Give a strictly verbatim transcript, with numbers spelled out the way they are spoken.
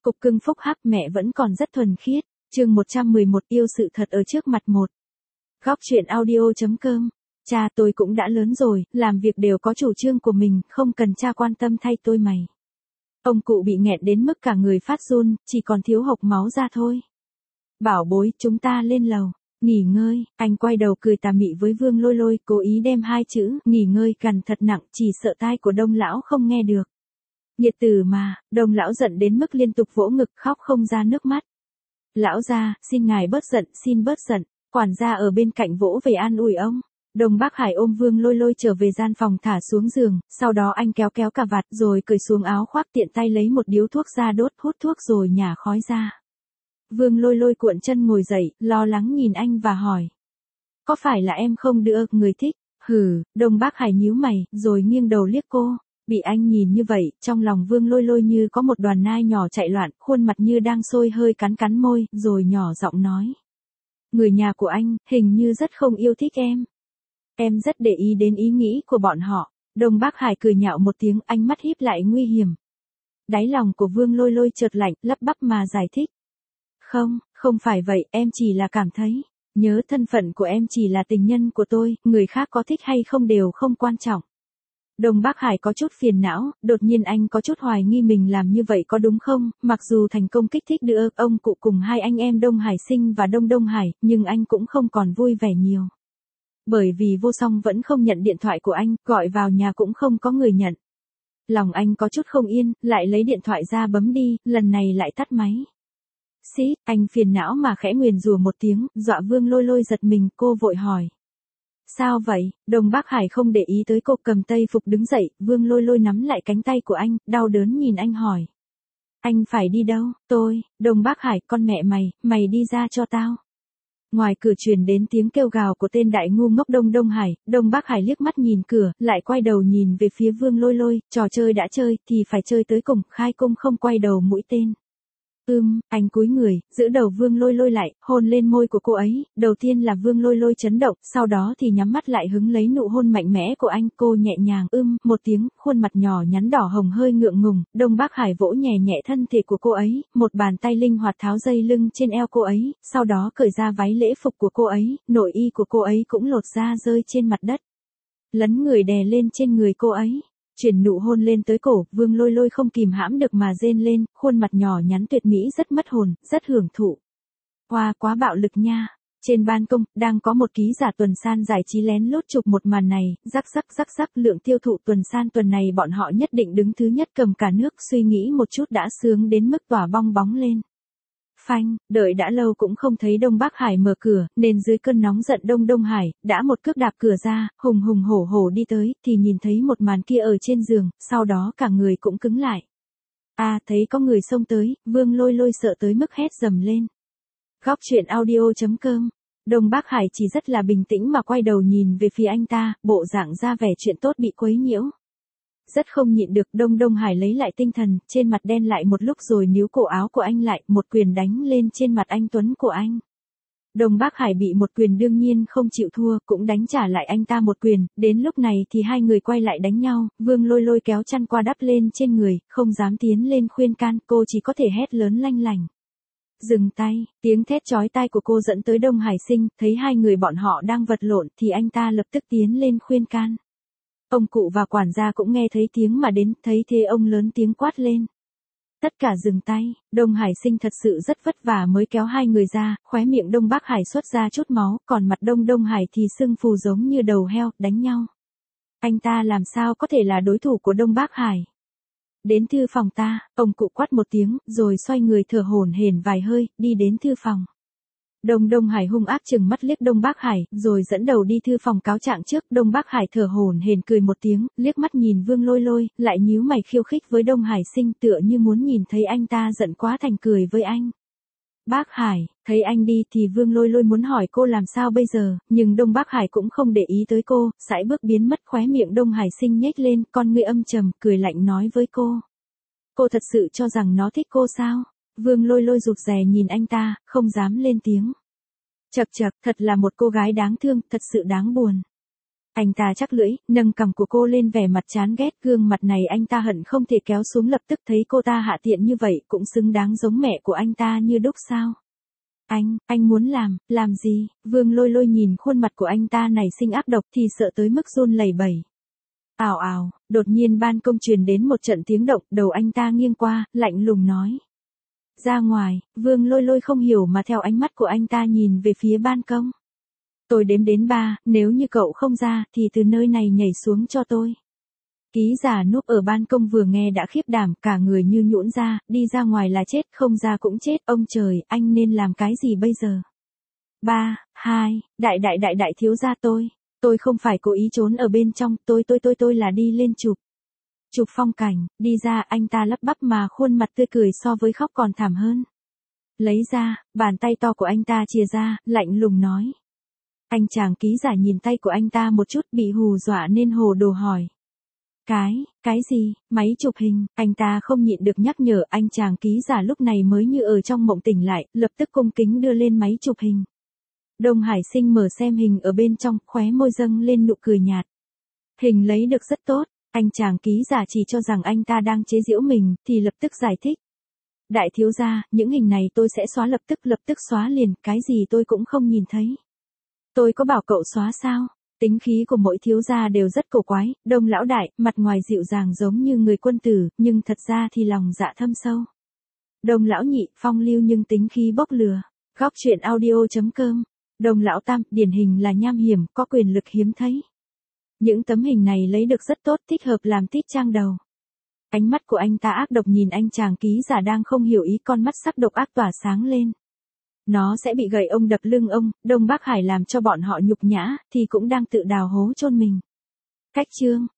Cục cưng phúc hắc mẹ vẫn còn rất thuần khiết. Chương một trăm mười một yêu sự thật ở trước mặt một. Góc truyện audio.com. Cha tôi cũng đã lớn rồi, làm việc đều có chủ trương của mình, không cần cha quan tâm thay tôi mày. Ông cụ bị nghẹn đến mức cả người phát run, chỉ còn thiếu hộc máu ra thôi. Bảo bối, chúng ta lên lầu. Nghỉ ngơi, anh quay đầu cười tà mị với Vương Lôi Lôi, cố ý đem hai chữ nghỉ ngơi gần thật nặng, chỉ sợ tai của Đông lão không nghe được. Nhiệt tử mà, Đông lão giận đến mức liên tục vỗ ngực khóc không ra nước mắt. Lão gia, xin ngài bớt giận, xin bớt giận. Quản gia ở bên cạnh vỗ về an ủi ông. Đông Bác Hải ôm Vương Lôi Lôi trở về gian phòng thả xuống giường, sau đó anh kéo kéo cà vạt rồi cởi xuống áo khoác, tiện tay lấy một điếu thuốc ra đốt, hút thuốc rồi nhả khói ra. Vương Lôi Lôi cuộn chân ngồi dậy, lo lắng nhìn anh và hỏi. Có phải là em không được người thích? Hừ, Đông Bác Hải nhíu mày, rồi nghiêng đầu liếc cô. Bị anh nhìn như vậy, trong lòng Vương Lôi Lôi như có một đoàn nai nhỏ chạy loạn, khuôn mặt như đang sôi hơi cắn cắn môi, rồi nhỏ giọng nói. Người nhà của anh, hình như rất không yêu thích em. Em rất để ý đến ý nghĩ của bọn họ. Đông Bác Hải cười nhạo một tiếng, ánh mắt híp lại nguy hiểm. Đáy lòng của Vương Lôi Lôi chợt lạnh, lắp bắp mà giải thích. Không, không phải vậy, em chỉ là cảm thấy. Nhớ thân phận của em chỉ là tình nhân của tôi, người khác có thích hay không đều không quan trọng. Đông Bác Hải có chút phiền não, đột nhiên anh có chút hoài nghi mình làm như vậy có đúng không, mặc dù thành công kích thích được ông cụ cùng hai anh em Đông Hải Sinh và Đông Đông Hải, nhưng anh cũng không còn vui vẻ nhiều. Bởi vì Vô Song vẫn không nhận điện thoại của anh, gọi vào nhà cũng không có người nhận. Lòng anh có chút không yên, lại lấy điện thoại ra bấm đi, lần này lại tắt máy. Xít, anh phiền não mà khẽ nguyền rủa một tiếng, dọa Vương Lôi Lôi giật mình, cô vội hỏi. Sao vậy? Đông Bác Hải không để ý tới cô, cầm tây phục đứng dậy, Vương Lôi Lôi nắm lại cánh tay của anh, đau đớn nhìn anh hỏi. Anh phải đi đâu? Tôi, Đông Bác Hải, con mẹ mày, mày đi ra cho tao. Ngoài cửa truyền đến tiếng kêu gào của tên đại ngu ngốc Đông Đông Hải, Đông Bác Hải liếc mắt nhìn cửa, lại quay đầu nhìn về phía Vương Lôi Lôi, trò chơi đã chơi, thì phải chơi tới cùng, khai cung không quay đầu mũi tên. Ưm, anh cúi người, giữ đầu Vương Lôi Lôi lại, hôn lên môi của cô ấy, đầu tiên là Vương Lôi Lôi chấn động, sau đó thì nhắm mắt lại hứng lấy nụ hôn mạnh mẽ của anh, cô nhẹ nhàng ưm, một tiếng, khuôn mặt nhỏ nhắn đỏ hồng hơi ngượng ngùng, Đông Bác Hải vỗ nhẹ nhẹ thân thể của cô ấy, một bàn tay linh hoạt tháo dây lưng trên eo cô ấy, sau đó cởi ra váy lễ phục của cô ấy, nội y của cô ấy cũng lột ra rơi trên mặt đất. Lấn người đè lên trên người cô ấy. Chuyển nụ hôn lên tới cổ, Vương Lôi Lôi không kìm hãm được mà rên lên, khuôn mặt nhỏ nhắn tuyệt mỹ rất mất hồn, rất hưởng thụ. Hoa quá bạo lực nha. Trên ban công, đang có một ký giả tuần san giải trí lén lút chụp một màn này, rắc rắc rắc rắc lượng tiêu thụ tuần san tuần này bọn họ nhất định đứng thứ nhất cầm cả nước, suy nghĩ một chút đã sướng đến mức tỏa bong bóng lên. Phanh, đợi đã lâu cũng không thấy Đông Bác Hải mở cửa, nên dưới cơn nóng giận Đông Đông Hải, đã một cước đạp cửa ra, hùng hùng hổ hổ đi tới, thì nhìn thấy một màn kia ở trên giường, sau đó cả người cũng cứng lại. À, thấy có người xông tới, Vương Lôi Lôi sợ tới mức hét dầm lên. Góc truyện audio.com. Đông Bác Hải chỉ rất là bình tĩnh mà quay đầu nhìn về phía anh ta, bộ dạng ra vẻ chuyện tốt bị quấy nhiễu. Rất không nhịn được, Đông Đông Hải lấy lại tinh thần, trên mặt đen lại một lúc rồi níu cổ áo của anh lại, một quyền đánh lên trên mặt anh tuấn của anh. Đông Bác Hải bị một quyền đương nhiên không chịu thua, cũng đánh trả lại anh ta một quyền, đến lúc này thì hai người quay lại đánh nhau, Vương Lôi Lôi kéo chăn qua đắp lên trên người, không dám tiến lên khuyên can, cô chỉ có thể hét lớn lanh lành. Dừng tay, tiếng thét chói tai của cô dẫn tới Đông Hải Sinh, thấy hai người bọn họ đang vật lộn thì anh ta lập tức tiến lên khuyên can. Ông cụ và quản gia cũng nghe thấy tiếng mà đến, thấy thế ông lớn tiếng quát lên. Tất cả dừng tay, Đông Hải Sinh thật sự rất vất vả mới kéo hai người ra, khóe miệng Đông Bác Hải xuất ra chút máu, còn mặt Đông Đông Hải thì sưng phù giống như đầu heo, đánh nhau. Anh ta làm sao có thể là đối thủ của Đông Bác Hải? Đến thư phòng ta, ông cụ quát một tiếng, rồi xoay người thở hổn hển vài hơi, đi đến thư phòng. Đông Đông Hải hung ác chừng mắt liếc Đông Bác Hải, rồi dẫn đầu đi thư phòng cáo trạng trước. Đông Bác Hải thở hổn hển cười một tiếng, liếc mắt nhìn Vương Lôi Lôi, lại nhíu mày khiêu khích với Đông Hải Sinh, tựa như muốn nhìn thấy anh ta giận quá thành cười với anh. Bác Hải, thấy anh đi thì Vương Lôi Lôi muốn hỏi cô làm sao bây giờ, nhưng Đông Bác Hải cũng không để ý tới cô, sải bước biến mất, khóe miệng Đông Hải Sinh nhếch lên, con ngươi âm trầm, cười lạnh nói với cô. Cô thật sự cho rằng nó thích cô sao? Vương Lôi Lôi rụt rè nhìn anh ta, không dám lên tiếng. Chậc chậc, thật là một cô gái đáng thương, thật sự đáng buồn. Anh ta chắc lưỡi, nâng cằm của cô lên vẻ mặt chán ghét, gương mặt này anh ta hận không thể kéo xuống, lập tức thấy cô ta hạ tiện như vậy cũng xứng đáng giống mẹ của anh ta như đúc sao. Anh, anh muốn làm, làm gì? Vương Lôi Lôi nhìn khuôn mặt của anh ta nảy sinh ác độc thì sợ tới mức run lẩy bẩy. Ào ào, đột nhiên ban công truyền đến một trận tiếng động, đầu anh ta nghiêng qua, lạnh lùng nói. Ra ngoài, Vương Lôi Lôi không hiểu mà theo ánh mắt của anh ta nhìn về phía ban công. Tôi đếm đến ba, nếu như cậu không ra thì từ nơi này nhảy xuống cho tôi. Ký giả núp ở ban công vừa nghe đã khiếp đảm, cả người như nhũn ra, đi ra ngoài là chết, không ra cũng chết, ông trời, anh nên làm cái gì bây giờ? Ba, hai, đại đại đại đại thiếu gia tôi, tôi không phải cố ý trốn ở bên trong, tôi tôi tôi tôi là đi lên chụp. Chụp phong cảnh, đi ra, anh ta lắp bắp mà khuôn mặt tươi cười so với khóc còn thảm hơn. Lấy ra, bàn tay to của anh ta chìa ra, lạnh lùng nói. Anh chàng ký giả nhìn tay của anh ta một chút, bị hù dọa nên hồ đồ hỏi. Cái, cái gì, máy chụp hình, anh ta không nhịn được nhắc nhở, anh chàng ký giả lúc này mới như ở trong mộng tỉnh lại, lập tức cung kính đưa lên máy chụp hình. Đông Hải Sinh mở xem hình ở bên trong, khóe môi dâng lên nụ cười nhạt. Hình lấy được rất tốt, anh chàng ký giả chỉ cho rằng anh ta đang chế giễu mình, thì lập tức giải thích. Đại thiếu gia, những hình này tôi sẽ xóa lập tức, lập tức xóa liền, cái gì tôi cũng không nhìn thấy. Tôi có bảo cậu xóa sao? Tính khí của mỗi thiếu gia đều rất cổ quái, Đông lão đại, mặt ngoài dịu dàng giống như người quân tử, nhưng thật ra thì lòng dạ thâm sâu. Đông lão nhị, phong lưu nhưng tính khí bốc lửa. Góc truyện audio chấm com. Đông lão tam, điển hình là nham hiểm, có quyền lực hiếm thấy. Những tấm hình này lấy được rất tốt, thích hợp làm tít trang đầu. Ánh mắt của anh ta ác độc nhìn anh chàng ký giả đang không hiểu ý, con mắt sắc độc ác tỏa sáng lên. Nó sẽ bị gậy ông đập lưng ông, Đông Bắc Hải làm cho bọn họ nhục nhã, thì cũng đang tự đào hố chôn mình. Cách chương.